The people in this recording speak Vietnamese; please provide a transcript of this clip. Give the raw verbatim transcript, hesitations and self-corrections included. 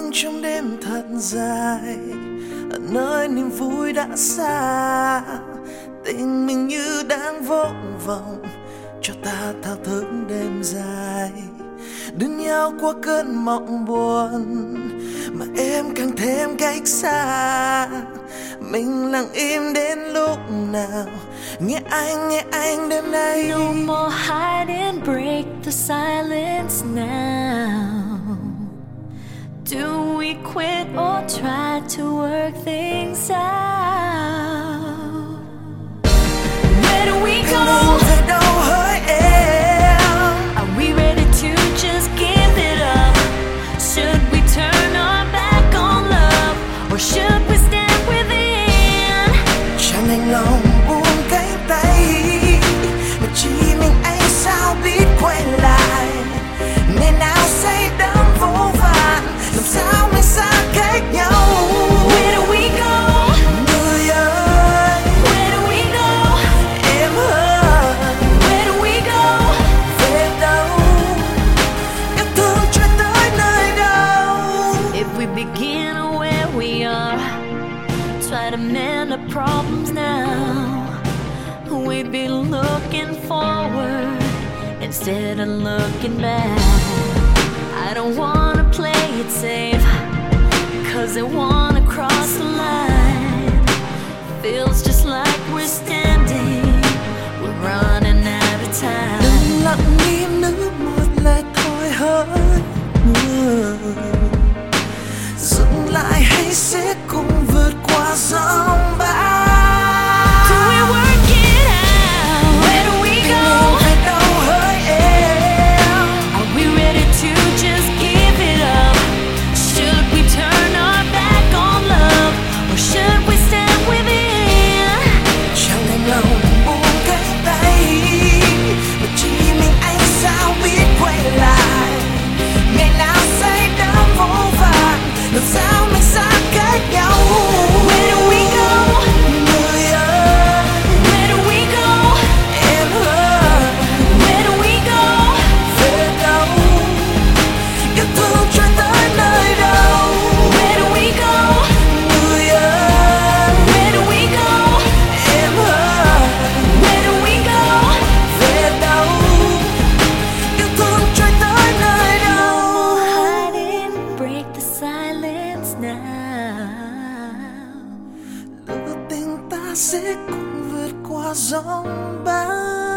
anh trong đêm thật dài, ở nơi niềm vui đã xa. Tình mình như đang vô vọng, cho ta thao thức đêm dài, đưa nhau qua cơn mộng buồn mà em càng thêm cách xa. Mình lặng im đến lúc nào, nghe anh, nghe anh đêm nay. No more hide and break the silence now. Do we quit or try to work things out? Where do we go? Về đâu hỡi em? Are we ready to just give it up? Should we turn our back on love? Or should we stand within? Chẳng đành lòng buông cánh tay, mà chỉ mình anh sao biết quay lại. Ngày nào say đắm vô vàn, làm sao mình xa cách nhau. Where do we go? Người ơi, Where do we go? em ơi, Where do we go? về đâu? Yêu thương trôi tới nơi đâu? If we begin where we are, try to mend our problems now, we'd be looking forward instead of looking back. I don't wanna play it safe, cause I wanna cross the line. Feels just like we're standing, we're running out of time. Đừng lặng im nước một lệ thôi hỡi người, dừng lại hay sẽ cùng vượt qua giông bão. Do we work it out? Where do we go? Về đâu hỡi em? Are we ready to just give it up? Should we turn our back on love? Or should we stand within? Chẳng đành lòng buông cánh tay, mà chỉ mình anh sao biết quay lại. Ngày nào say đắm vô vàn, làm sao mình xa cách nhau. Where do we go? Người ơi, Where do we go? em ơi, Where do we go? về đâu? Yêu thương trôi tới nơi đâu? Where do we go? Người ơi, Where do we go? em ơi, Where do we go? về đâu? Yêu thương trôi tới nơi đâu? Hide and break the silence now. Lửa tình ta sẽ cùng vượt qua giông bão.